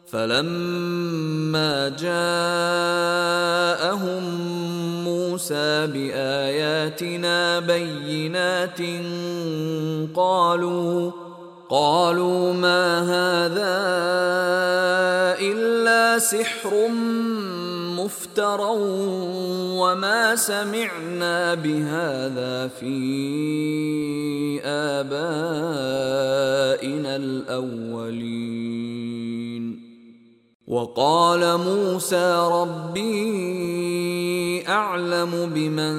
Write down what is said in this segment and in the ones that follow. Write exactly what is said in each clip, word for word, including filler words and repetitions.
فلما جاءهم موسى بآياتنا بينات قالوا قالوا ما هذا إلا سحر مفترى وما سمعنا بهذا في آبائنا الأولين. وقال موسى ربي أعلم بمن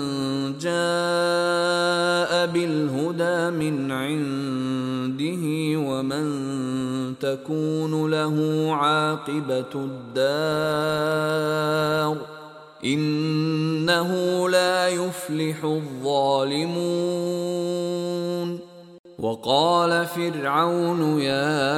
جاء بالهدى من عنده ومن تكون له عاقبة الدار إنه لا يفلح الظالمون. وقال فرعون يا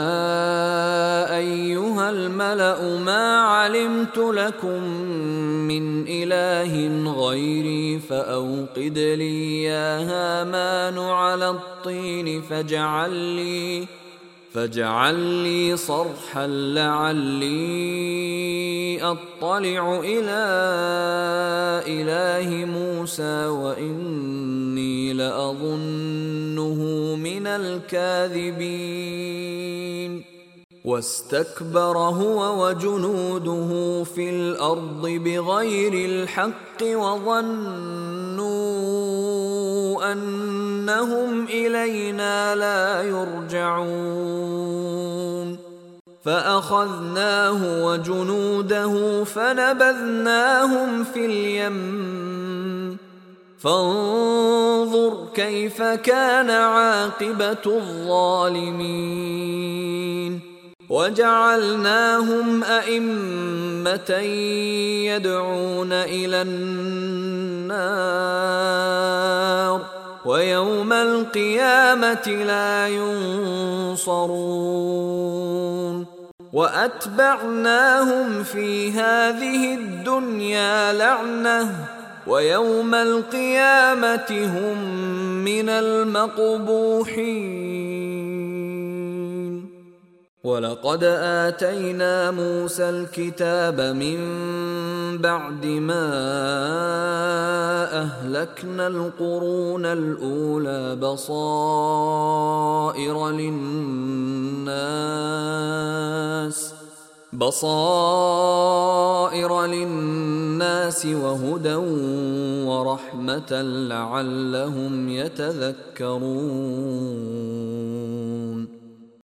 أيها الملأ ما علمت لكم من إله غيري فأوقد لي يا هامان على الطين فاجعل لي فاجعل لي صرحا لعلي أطلع إلى إله موسى وإني لأظنه من الكاذبين. واستكبر هو وجنوده في الأرض بغير الحق وظنوا أنهم إلينا لا يرجعون. فأخذناه وجنوده فنبذناهم في اليم فانظر كيف كان عاقبة الظالمين. وجعلناهم أئمة يدعون إلى النار ويوم القيامة لا ينصرون. وأتبعناهم في هذه الدنيا لعنة ويوم القيامة هم من المقبوحين. ولقد آتينا موسى الكتاب من بعد ما أهلكنا القرون الأولى بصائر للناس بصائر للناس وهدى ورحمة لعلهم يتذكرون.